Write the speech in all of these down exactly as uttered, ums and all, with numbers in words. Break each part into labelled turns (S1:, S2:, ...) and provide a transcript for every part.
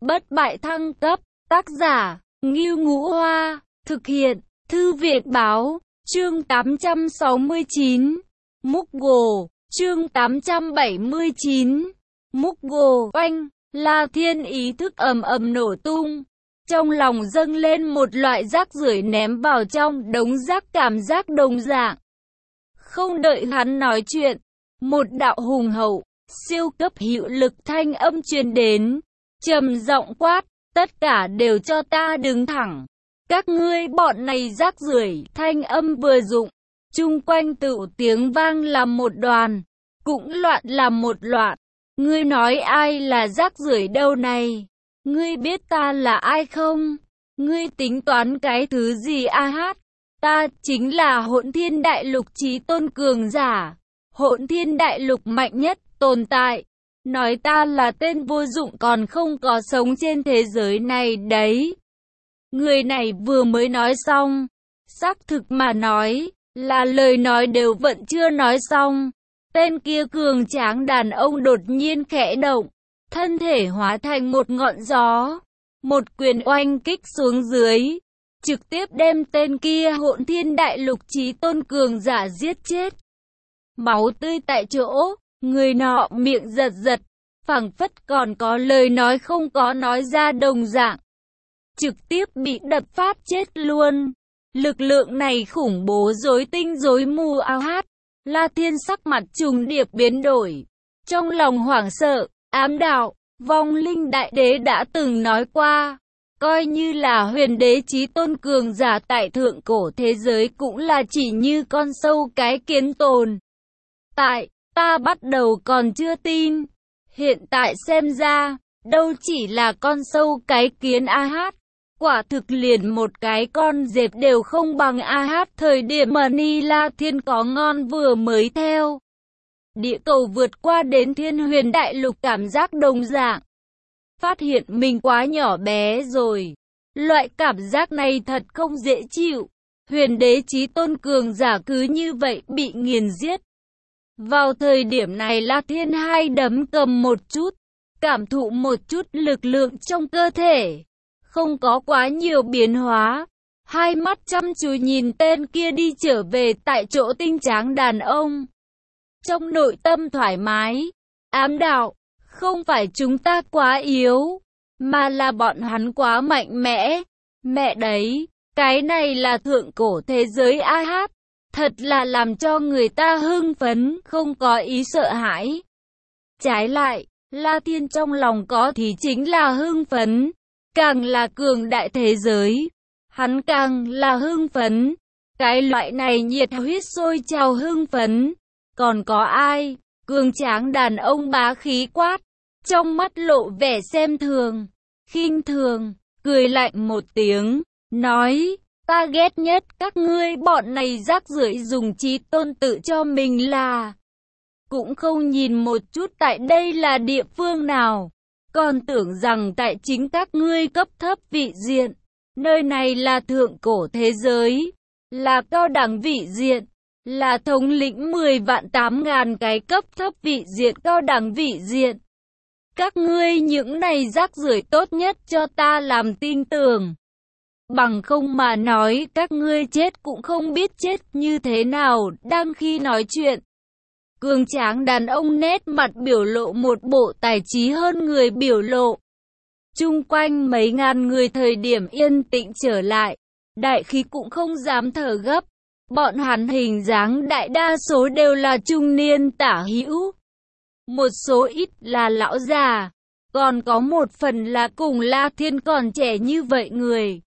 S1: Bất bại thăng cấp, tác giả, Ngưu Ngũ Hoa, thực hiện, Thư viện Báo, chương tám trăm sáu mươi chín, Muggle, chương tám trăm bảy mươi chín, Muggle, oanh, La Thiên ý thức ầm ầm nổ tung. Trong lòng dâng lên một loại rác rưởi ném vào trong đống rác cảm giác đồng dạng. Không đợi hắn nói chuyện, một đạo hùng hậu, siêu cấp hữu lực thanh âm truyền đến, trầm giọng quát, tất cả đều cho ta đứng thẳng. Các ngươi bọn này rác rưởi, thanh âm vừa dụng, chung quanh tự tiếng vang làm một đoàn, cũng loạn làm một loạn. Ngươi nói ai là rác rưởi đâu này? Ngươi biết ta là ai không? Ngươi tính toán cái thứ gì a hát? Ta chính là Hỗn Thiên Đại Lục chí tôn cường giả, Hỗn Thiên Đại Lục mạnh nhất tồn tại. Nói ta là tên vô dụng còn không có sống trên thế giới này đấy. Người này vừa mới nói xong, xác thực mà nói, là lời nói đều vẫn chưa nói xong. Tên kia cường tráng đàn ông đột nhiên khẽ động, thân thể hóa thành một ngọn gió, một quyền oanh kích xuống dưới, trực tiếp đem tên kia Hỗn Thiên Đại Lục chí tôn cường giả giết chết. Máu tươi tại chỗ, người nọ miệng giật giật, phảng phất còn có lời nói không có nói ra đồng dạng, trực tiếp bị đập phát chết luôn. Lực lượng này khủng bố rối tinh rối mù ao hát. La Thiên sắc mặt trùng điệp biến đổi, trong lòng hoảng sợ, ám đạo, vong linh đại đế đã từng nói qua, coi như là huyền đế chí tôn cường giả tại thượng cổ thế giới cũng là chỉ như con sâu cái kiến tồn tại. Ta bắt đầu còn chưa tin, hiện tại xem ra, đâu chỉ là con sâu cái kiến a hát, quả thực liền một cái con dẹp đều không bằng a hát. Thời điểm mà Ni La Thiên có ngon vừa mới theo địa cầu vượt qua đến Thiên Huyền Đại Lục cảm giác đồng dạng, phát hiện mình quá nhỏ bé rồi. Loại cảm giác này thật không dễ chịu. Huyền đế chí tôn cường giả cứ như vậy bị nghiền giết. Vào thời điểm này La Thiên hai đấm cầm một chút, cảm thụ một chút lực lượng trong cơ thể, không có quá nhiều biến hóa. Hai mắt chăm chú nhìn tên kia đi trở về tại chỗ tinh tráng đàn ông. Trong nội tâm thoải mái, ám đạo, không phải chúng ta quá yếu, mà là bọn hắn quá mạnh mẽ. Mẹ đấy, cái này là thượng cổ thế giới a hát. Thật là làm cho người ta hưng phấn, không có ý sợ hãi. Trái lại, La Thiên trong lòng có thì chính là hưng phấn. Càng là cường đại thế giới, hắn càng là hưng phấn. Cái loại này nhiệt huyết sôi trào hưng phấn. Còn có ai? Cường tráng đàn ông bá khí quát, trong mắt lộ vẻ xem thường, khinh thường, cười lạnh một tiếng, nói, ta ghét nhất các ngươi bọn này rác rưởi dùng chí tôn tự cho mình là. Cũng không nhìn một chút tại đây là địa phương nào, còn tưởng rằng tại chính các ngươi cấp thấp vị diện. Nơi này là thượng cổ thế giới, là cao đẳng vị diện, là thống lĩnh mười vạn tám ngàn cái cấp thấp vị diện cao đẳng vị diện. Các ngươi những này rác rưởi tốt nhất cho ta làm tin tưởng. Bằng không mà nói các ngươi chết cũng không biết chết như thế nào. Đang khi nói chuyện, cường tráng đàn ông nét mặt biểu lộ một bộ tài trí hơn người biểu lộ. Chung quanh mấy ngàn người thời điểm yên tĩnh trở lại, đại khí cũng không dám thở gấp. Bọn hắn hình dáng đại đa số đều là trung niên tả hữu, một số ít là lão già, còn có một phần là cùng La Thiên còn trẻ như vậy người.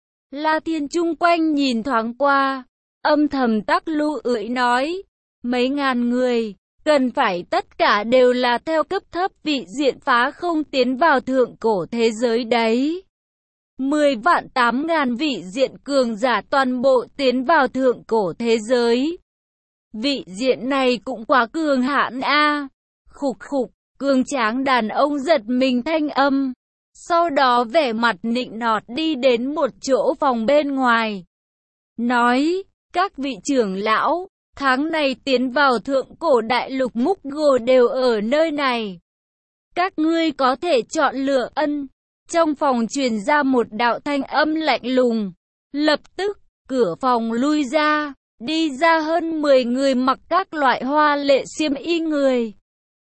S1: La Thiên chung quanh nhìn thoáng qua, âm thầm tắc lưu ưỡi nói, mấy ngàn người, cần phải tất cả đều là theo cấp thấp vị diện phá không tiến vào thượng cổ thế giới đấy. Mười vạn tám ngàn vị diện cường giả toàn bộ tiến vào thượng cổ thế giới. Vị diện này cũng quá cường hãn a. Khục khục, cường tráng đàn ông giật mình thanh âm. Sau đó vẻ mặt nịnh nọt đi đến một chỗ phòng bên ngoài. Nói, các vị trưởng lão, tháng này tiến vào thượng cổ đại lục Muggle đều ở nơi này. Các ngươi có thể chọn lựa ân. trong phòng truyền ra một đạo thanh âm lạnh lùng. Lập tức, cửa phòng lui ra, đi ra hơn mười người mặc các loại hoa lệ xiêm y người.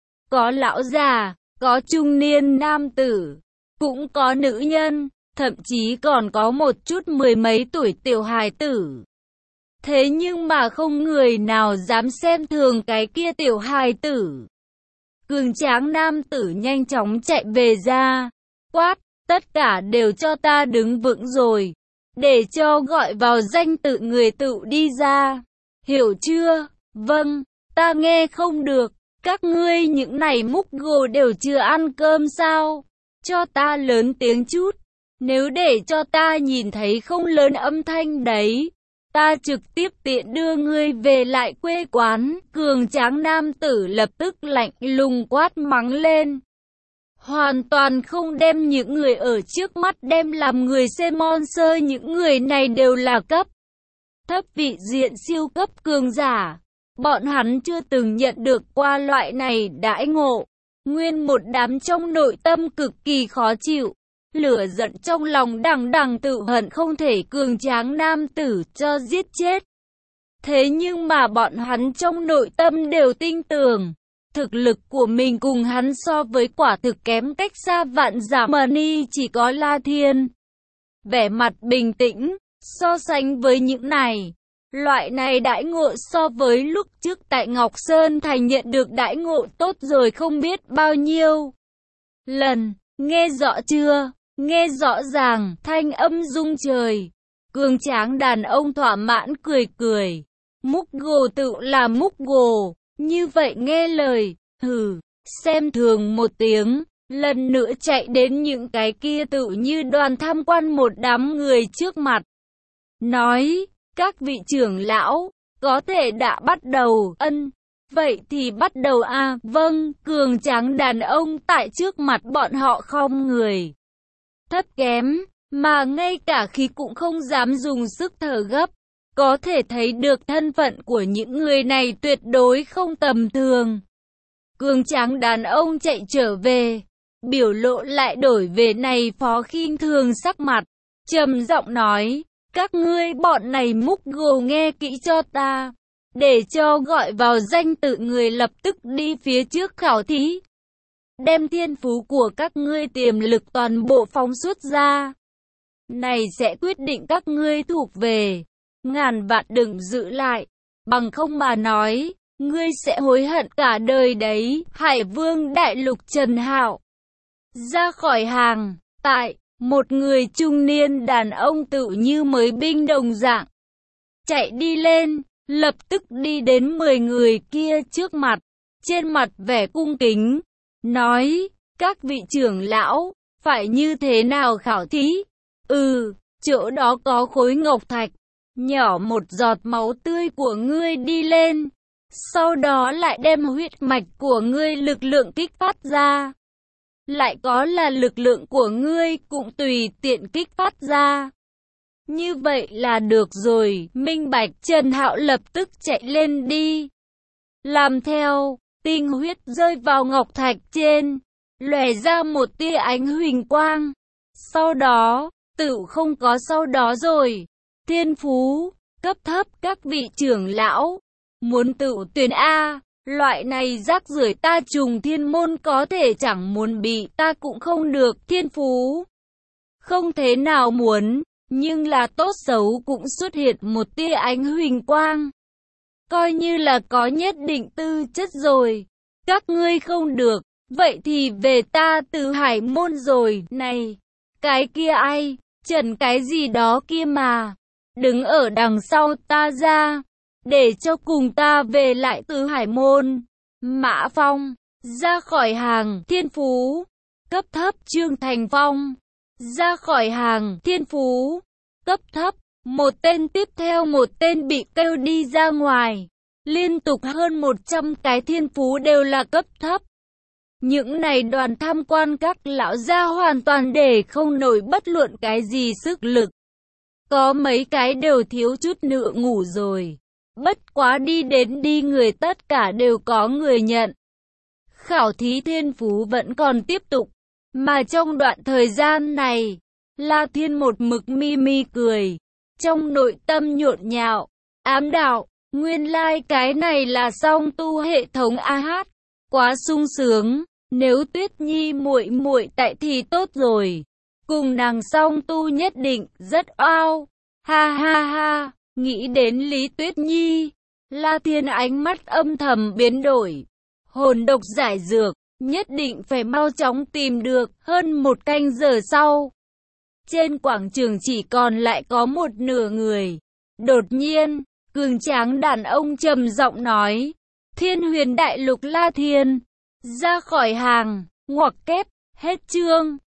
S1: Có lão già, có trung niên nam tử, cũng có nữ nhân, thậm chí còn có một chút mười mấy tuổi tiểu hài tử. Thế nhưng mà không người nào dám xem thường cái kia tiểu hài tử. Cường tráng nam tử nhanh chóng chạy về ra, quát, tất cả đều cho ta đứng vững rồi, để cho gọi vào danh tự người tự đi ra. Hiểu chưa? Vâng, ta nghe không được. Các ngươi những này múc gồ đều chưa ăn cơm sao? Cho ta lớn tiếng chút. Nếu để cho ta nhìn thấy không lớn âm thanh đấy, ta trực tiếp tiện đưa ngươi về lại quê quán. Cường tráng nam tử lập tức lạnh lùng quát mắng lên. Hoàn toàn không đem những người ở trước mắt đem làm người xem mon sơ, những người này đều là cấp thấp vị diện siêu cấp cường giả. Bọn hắn chưa từng nhận được qua loại này đãi ngộ. Nguyên một đám trong nội tâm cực kỳ khó chịu. Lửa giận trong lòng đằng đằng tự hận không thể cường tráng nam tử cho giết chết. Thế nhưng mà bọn hắn trong nội tâm đều tin tưởng. Thực lực của mình cùng hắn so với quả thực kém cách xa vạn dặm. Mani chỉ có La Thiên vẻ mặt bình tĩnh, so sánh với những này. Loại này đãi ngộ so với lúc trước tại Ngọc Sơn Thành nhận được đãi ngộ tốt rồi không biết bao nhiêu lần. Nghe rõ chưa? Nghe rõ ràng, thanh âm rung trời. Cường tráng đàn ông thỏa mãn cười cười. Múc gồ tự là múc gồ, như vậy nghe lời, hừ, xem thường một tiếng. Lần nữa chạy đến những cái kia tự như đoàn tham quan một đám người trước mặt. Nói, các vị trưởng lão, có thể đã bắt đầu. Ân, vậy thì bắt đầu à? Vâng, cường tráng đàn ông tại trước mặt bọn họ không người thấp kém, mà ngay cả khí cũng không dám dùng sức thở gấp. Có thể thấy được thân phận của những người này tuyệt đối không tầm thường. Cường tráng đàn ông chạy trở về, biểu lộ lại đổi về này phó khinh thường sắc mặt, trầm giọng nói, các ngươi bọn này múc gồ nghe kỹ cho ta, để cho gọi vào danh tự người lập tức đi phía trước khảo thí. Đem thiên phú của các ngươi tiềm lực toàn bộ phóng xuất ra. Này sẽ quyết định các ngươi thuộc về. Ngàn vạn đừng giữ lại, bằng không mà nói, ngươi sẽ hối hận cả đời đấy. Hải Vương Đại Lục Trần Hạo ra khỏi hàng, tại, một người trung niên đàn ông tự như mới binh đồng dạng. Chạy đi lên, lập tức đi đến mười người kia trước mặt, trên mặt vẻ cung kính, nói, các vị trưởng lão, phải như thế nào khảo thí? Ừ, chỗ đó có khối ngọc thạch. Nhỏ một giọt máu tươi của ngươi đi lên, sau đó lại đem huyết mạch của ngươi lực lượng kích phát ra. Lại có là lực lượng của ngươi cũng tùy tiện kích phát ra. Như vậy là được rồi, minh bạch. Trần Hạo lập tức chạy lên đi. Làm theo, tinh huyết rơi vào ngọc thạch trên, lòe ra một tia ánh huỳnh quang. Sau đó, tự không có sau đó rồi. Thiên phú, cấp thấp các vị trưởng lão, muốn tự tuyển A, loại này rác rưởi ta trùng thiên môn có thể chẳng muốn bị ta cũng không được. Thiên phú, không thế nào muốn, nhưng là tốt xấu cũng xuất hiện một tia ánh huỳnh quang. Coi như là có nhất định tư chất rồi, các ngươi không được, vậy thì về ta Từ Hải môn rồi. Này, cái kia ai, Trần cái gì đó kia mà. Đứng ở đằng sau ta ra, để cho cùng ta về lại Từ Hải môn. Mã Phong, ra khỏi hàng. Thiên phú, cấp thấp. Trương Thành Phong, ra khỏi hàng. Thiên phú, cấp thấp. Một tên tiếp theo một tên bị kêu đi ra ngoài. Liên tục hơn một trăm cái thiên phú đều là cấp thấp. Những này đoàn tham quan các lão gia hoàn toàn để không nổi bất luận cái gì sức lực. Có mấy cái đều thiếu chút nữa ngủ rồi. Bất quá đi đến đi người tất cả đều có người nhận. Khảo thí thiên phú vẫn còn tiếp tục. Mà trong đoạn thời gian này, La Thiên một mực mi mi cười, trong nội tâm nhộn nhạo, ám đạo, nguyên lai like cái này là song tu hệ thống a hát, quá sung sướng, nếu Tuyết Nhi muội muội tại thì tốt rồi, cùng nàng song tu nhất định rất oao, ha ha ha, nghĩ đến Lý Tuyết Nhi, La Thiên ánh mắt âm thầm biến đổi, hồn độc giải dược, nhất định phải mau chóng tìm được. Hơn một canh giờ sau, trên quảng trường chỉ còn lại có một nửa người. Đột nhiên, cường tráng đàn ông trầm giọng nói, Thiên Huyền Đại Lục La Thiên, ra khỏi hàng, ngoặc kép, hết chương.